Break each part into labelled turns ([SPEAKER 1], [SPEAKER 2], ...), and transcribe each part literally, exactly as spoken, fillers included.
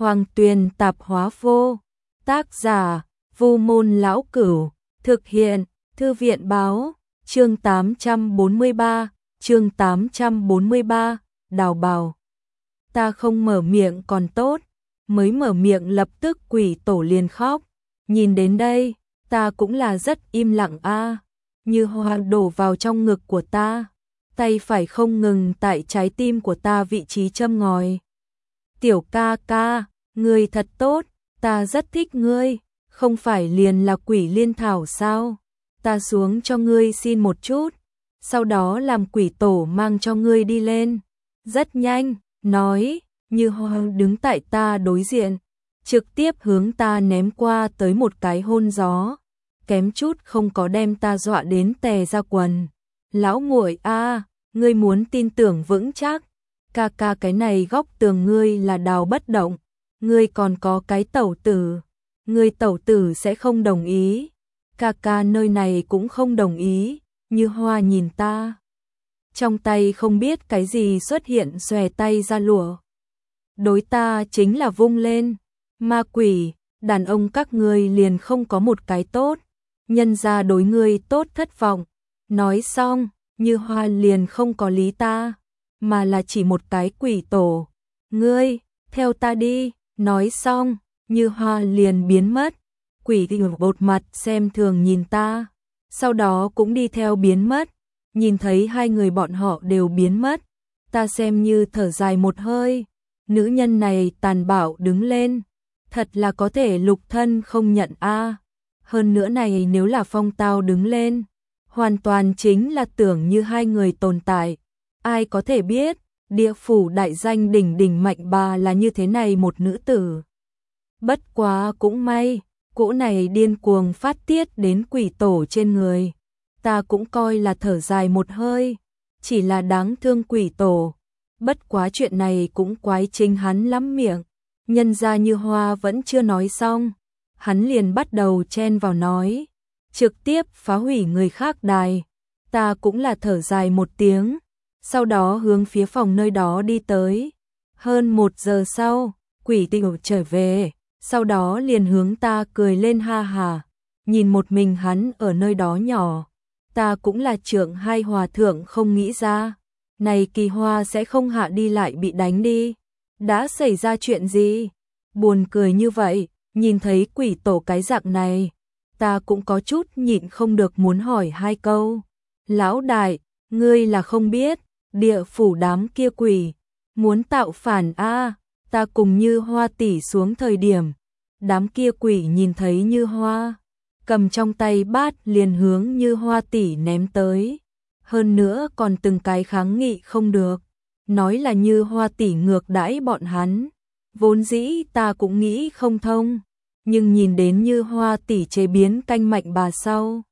[SPEAKER 1] Hoàng Tuyền Tạp Hóa Vô. Tác giả: Vu Môn Lão Cửu. Thực hiện: Thư viện Báo. Chương tám trăm bốn mươi ba. Chương tám trăm bốn mươi ba. Đào bào. Ta không mở miệng còn tốt, mới mở miệng lập tức quỷ tổ liền khóc. Nhìn đến đây, ta cũng là rất im lặng a. À. Như hoa đổ vào trong ngực của ta, tay phải không ngừng tại trái tim của ta vị trí châm ngòi. Tiểu ca ca, ngươi thật tốt, ta rất thích ngươi, không phải liền là quỷ liên thảo sao? Ta xuống cho ngươi xin một chút, sau đó làm quỷ tổ mang cho ngươi đi lên. Rất nhanh, nói, Như hoa đứng tại ta đối diện, trực tiếp hướng ta ném qua tới một cái hôn gió, kém chút không có đem ta dọa đến tè ra quần. Lão muội a, ngươi muốn tin tưởng vững chắc, ca ca cái này góc tường ngươi là đào bất động, ngươi còn có cái tẩu tử, ngươi tẩu tử sẽ không đồng ý, ca ca nơi này cũng không đồng ý. Như hoa nhìn ta, trong tay không biết cái gì xuất hiện xòe tay ra lụa. Đối ta chính là vung lên, ma quỷ, đàn ông các ngươi liền không có một cái tốt, nhân ra đối ngươi tốt thất vọng. Nói xong, Như hoa liền không có lý ta, mà là chỉ một cái quỷ tổ. Ngươi, theo ta đi, nói xong, Như hoa liền biến mất. Quỷ thì bột mặt xem thường nhìn ta, sau đó cũng đi theo biến mất. Nhìn thấy hai người bọn họ đều biến mất, ta xem như thở dài một hơi. Nữ nhân này tàn bạo đứng lên, thật là có thể lục thân không nhận a. À. Hơn nữa này nếu là Phong Tao đứng lên, hoàn toàn chính là tưởng như hai người tồn tại. Ai có thể biết, địa phủ đại danh đỉnh đỉnh mạnh bà là như thế này một nữ tử. Bất quá cũng may, cỗ này điên cuồng phát tiết đến quỷ tổ trên người. Ta cũng coi là thở dài một hơi, chỉ là đáng thương quỷ tổ. Bất quá chuyện này cũng quái chính hắn lắm miệng, nhân ra Như hoa vẫn chưa nói xong, hắn liền bắt đầu chen vào nói, trực tiếp phá hủy người khác đài. Ta cũng là thở dài một tiếng, sau đó hướng phía phòng nơi đó đi tới. Hơn một giờ sau, quỷ tiểu trở về, sau đó liền hướng ta cười lên ha hà, nhìn một mình hắn ở nơi đó nhỏ. Ta cũng là trưởng hai hòa thượng không nghĩ ra, này Kỳ Hoa sẽ không hạ đi lại bị đánh đi. Đã xảy ra chuyện gì? Buồn cười như vậy, nhìn thấy quỷ tổ cái dạng này, ta cũng có chút nhịn không được muốn hỏi hai câu. Lão đại, ngươi là không biết, địa phủ đám kia quỷ, muốn tạo phản a. À, ta cùng Như hoa tỷ xuống thời điểm, đám kia quỷ nhìn thấy Như hoa, cầm trong tay bát liền hướng Như hoa tỷ ném tới. Hơn nữa còn từng cái kháng nghị không được, nói là Như hoa tỷ ngược đãi bọn hắn. Vốn dĩ ta cũng nghĩ không thông, nhưng nhìn đến Như hoa tỷ chế biến canh mạnh bà sau,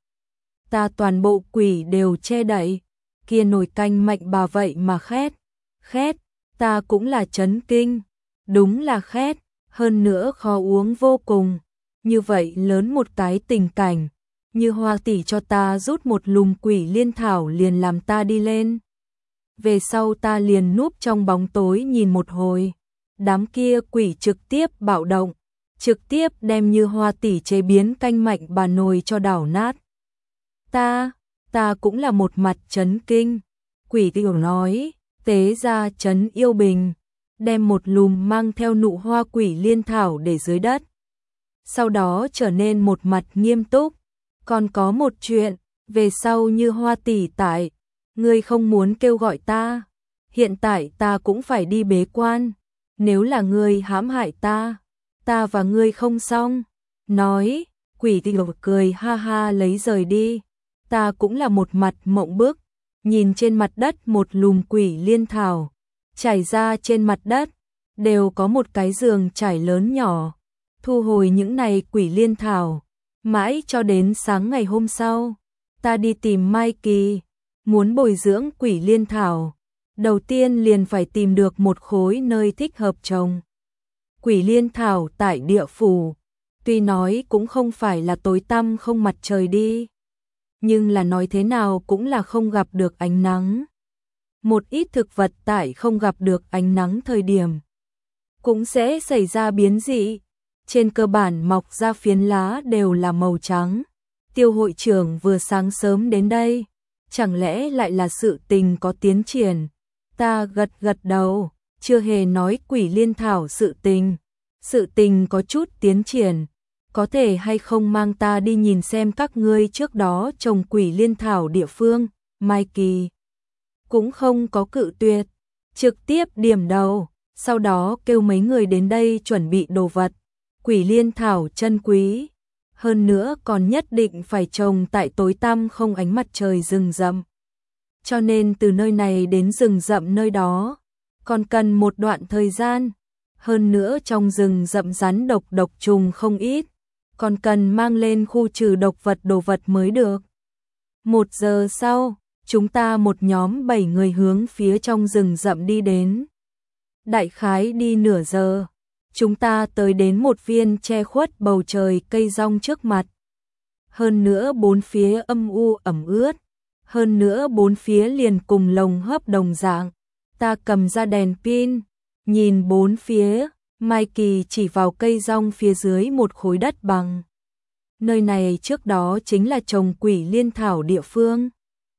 [SPEAKER 1] ta toàn bộ quỷ đều che đậy, kia nồi canh mạnh bà vậy mà khét, khét, ta cũng là chấn kinh, đúng là khét, hơn nữa khó uống vô cùng. Như vậy lớn một cái tình cảnh, Như hoa tỷ cho ta rút một lùm quỷ liên thảo liền làm ta đi lên. Về sau ta liền núp trong bóng tối nhìn một hồi, đám kia quỷ trực tiếp bạo động, trực tiếp đem Như hoa tỷ chế biến canh mạnh bà nồi cho đảo nát. Ta, ta cũng là một mặt chấn kinh. Quỷ tiểu nói, tế ra trấn yêu bình, đem một lùm mang theo nụ hoa quỷ liên thảo để dưới đất. Sau đó trở nên một mặt nghiêm túc. Còn có một chuyện, về sau Như hoa tỷ tại, ngươi không muốn kêu gọi ta, hiện tại ta cũng phải đi bế quan, nếu là ngươi hãm hại ta, ta và ngươi không xong. Nói, quỷ tiểu cười ha ha lấy rời đi. Ta cũng là một mặt mộng bức, nhìn trên mặt đất một lùm quỷ liên thảo, trải ra trên mặt đất, đều có một cái giường trải lớn nhỏ. Thu hồi những này quỷ liên thảo, mãi cho đến sáng ngày hôm sau, ta đi tìm Mai Kỳ, muốn bồi dưỡng quỷ liên thảo. Đầu tiên liền phải tìm được một khối nơi thích hợp trồng quỷ liên thảo tại địa phủ. Tuy nói cũng không phải là tối tăm không mặt trời đi, nhưng là nói thế nào cũng là không gặp được ánh nắng. Một ít thực vật tại không gặp được ánh nắng thời điểm, cũng sẽ xảy ra biến dị. Trên cơ bản mọc ra phiến lá đều là màu trắng. Tiêu hội trưởng vừa sáng sớm đến đây, chẳng lẽ lại là sự tình có tiến triển? Ta gật gật đầu, chưa hề nói Quỷ Liên Thảo sự tình. Sự tình có chút tiến triển, có thể hay không mang ta đi nhìn xem các ngươi trước đó trồng Quỷ Liên Thảo địa phương? Mai Kỳ cũng không có cự tuyệt, trực tiếp điểm đầu, sau đó kêu mấy người đến đây chuẩn bị đồ vật. Quỷ Liên Thảo chân quý, hơn nữa còn nhất định phải trồng tại tối tăm không ánh mặt trời rừng rậm. Cho nên từ nơi này đến rừng rậm nơi đó, còn cần một đoạn thời gian. Hơn nữa trong rừng rậm rắn độc độc trùng không ít, còn cần mang lên khu trừ độc vật đồ vật mới được. Một giờ sau, chúng ta một nhóm bảy người hướng phía trong rừng rậm đi đến. Đại khái đi nửa giờ, chúng ta tới đến một viên che khuất bầu trời cây rong trước mặt. Hơn nữa bốn phía âm u ẩm ướt, hơn nữa bốn phía liền cùng lồng hấp đồng dạng. Ta cầm ra đèn pin, nhìn bốn phía, Mai Kỳ chỉ vào cây rong phía dưới một khối đất bằng. Nơi này trước đó chính là trồng Quỷ Liên Thảo địa phương.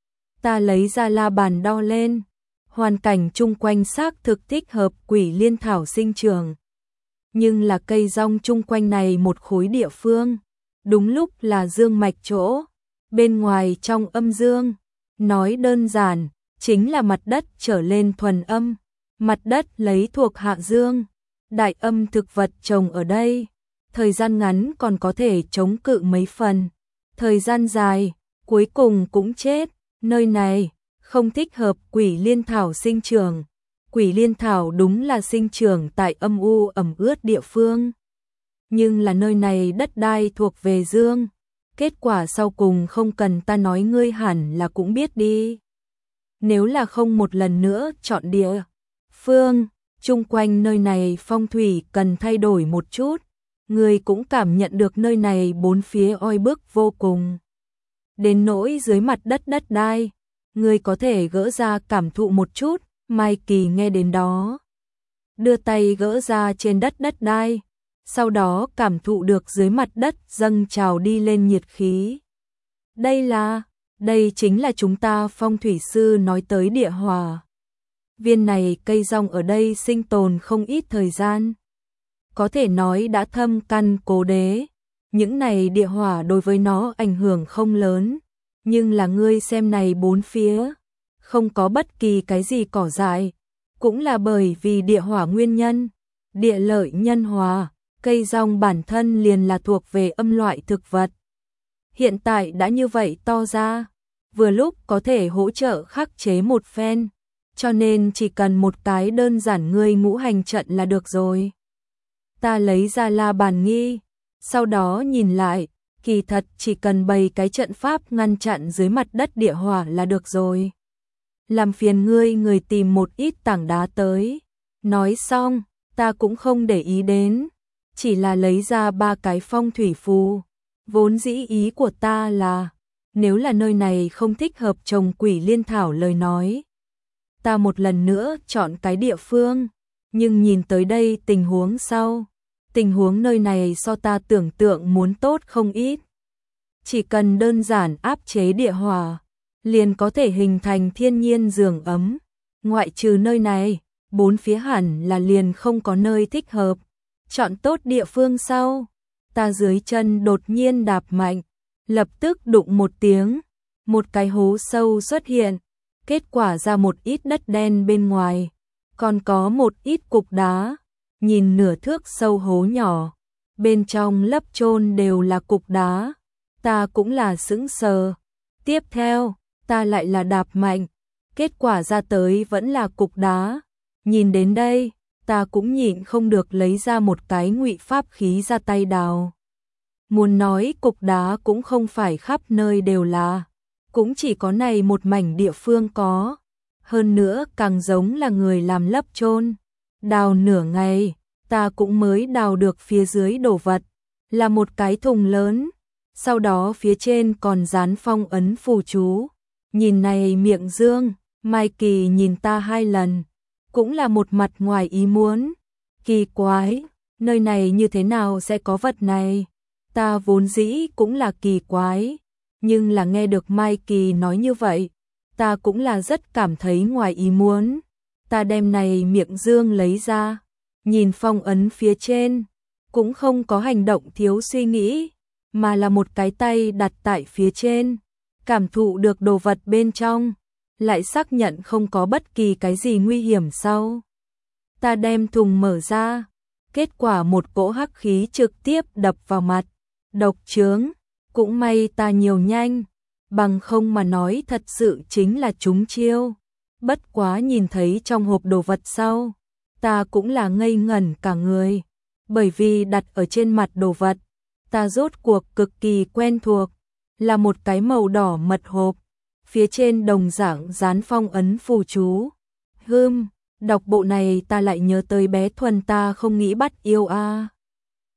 [SPEAKER 1] Ta lấy ra la bàn đo lên, hoàn cảnh chung quanh xác thực thích hợp Quỷ Liên Thảo sinh trưởng. Nhưng là cây rong chung quanh này một khối địa phương, đúng lúc là dương mạch chỗ, bên ngoài trong âm dương. Nói đơn giản, chính là mặt đất trở lên thuần âm, mặt đất lấy thuộc hạ dương. Đại âm thực vật trồng ở đây, thời gian ngắn còn có thể chống cự mấy phần, thời gian dài, cuối cùng cũng chết. Nơi này không thích hợp Quỷ Liên Thảo sinh trưởng. Quỷ Liên Thảo đúng là sinh trưởng tại âm u ẩm ướt địa phương, nhưng là nơi này đất đai thuộc về dương. Kết quả sau cùng không cần ta nói ngươi hẳn là cũng biết đi. Nếu là không một lần nữa chọn địa phương, chung quanh nơi này phong thủy cần thay đổi một chút, ngươi cũng cảm nhận được nơi này bốn phía oi bức vô cùng. Đến nỗi dưới mặt đất đất đai, ngươi có thể gỡ ra cảm thụ một chút. Mai Kỳ nghe đến đó, đưa tay gỡ ra trên đất đất đai, sau đó cảm thụ được dưới mặt đất dâng trào đi lên nhiệt khí. Đây là, đây chính là chúng ta phong thủy sư nói tới địa hỏa. Viên này cây rong ở đây sinh tồn không ít thời gian, có thể nói đã thâm căn cố đế. Những này địa hỏa đối với nó ảnh hưởng không lớn, nhưng là ngươi xem này bốn phía, không có bất kỳ cái gì cỏ dại, cũng là bởi vì địa hỏa nguyên nhân. Địa lợi nhân hòa, cây rong bản thân liền là thuộc về âm loại thực vật. Hiện tại đã như vậy to ra, vừa lúc có thể hỗ trợ khắc chế một phen, cho nên chỉ cần một cái đơn giản ngươi ngũ hành trận là được rồi. Ta lấy ra la bàn nghi, sau đó nhìn lại, kỳ thật chỉ cần bày cái trận pháp ngăn chặn dưới mặt đất địa hỏa là được rồi. Làm phiền ngươi người tìm một ít tảng đá tới. Nói xong, ta cũng không để ý đến, chỉ là lấy ra ba cái phong thủy phù. Vốn dĩ ý của ta là, nếu là nơi này không thích hợp trồng Quỷ Liên Thảo lời nói, ta một lần nữa chọn cái địa phương, nhưng nhìn tới đây tình huống sau, tình huống nơi này so ta tưởng tượng muốn tốt không ít. Chỉ cần đơn giản áp chế địa hỏa, liền có thể hình thành thiên nhiên giường ấm. Ngoại trừ nơi này, bốn phía hẳn là liền không có nơi thích hợp. Chọn tốt địa phương sau, ta dưới chân đột nhiên đạp mạnh, lập tức đụng một tiếng, một cái hố sâu xuất hiện, kết quả ra một ít đất đen bên ngoài, còn có một ít cục đá, nhìn nửa thước sâu hố nhỏ, bên trong lấp chôn đều là cục đá, ta cũng là sững sờ. Tiếp theo, ta lại là đạp mạnh, kết quả ra tới vẫn là cục đá. Nhìn đến đây, ta cũng nhịn không được lấy ra một cái ngụy pháp khí ra tay đào. Muốn nói cục đá cũng không phải khắp nơi đều là, cũng chỉ có này một mảnh địa phương có. Hơn nữa càng giống là người làm lấp chôn. Đào nửa ngày, ta cũng mới đào được phía dưới đồ vật, là một cái thùng lớn. Sau đó phía trên còn dán phong ấn phù chú. Nhìn này miệng dương, Mai Kỳ nhìn ta hai lần, cũng là một mặt ngoài ý muốn. Kỳ quái, nơi này như thế nào sẽ có vật này? Ta vốn dĩ cũng là kỳ quái, nhưng là nghe được Mai Kỳ nói như vậy, ta cũng là rất cảm thấy ngoài ý muốn. Ta đem này miệng dương lấy ra, nhìn phong ấn phía trên, cũng không có hành động thiếu suy nghĩ, mà là một cái tay đặt tại phía trên, cảm thụ được đồ vật bên trong, lại xác nhận không có bất kỳ cái gì nguy hiểm sau. Ta đem thùng mở ra, kết quả một cỗ hắc khí trực tiếp đập vào mặt, độc chướng, cũng may ta nhiều nhanh, bằng không mà nói thật sự chính là trúng chiêu. Bất quá nhìn thấy trong hộp đồ vật sau, ta cũng là ngây ngẩn cả người, bởi vì đặt ở trên mặt đồ vật, ta rốt cuộc cực kỳ quen thuộc, là một cái màu đỏ mật hộp, phía trên đồng dạng dán phong ấn phù chú. Hừm, đọc bộ này ta lại nhớ tới bé Thuần ta không nghĩ bắt yêu a. À.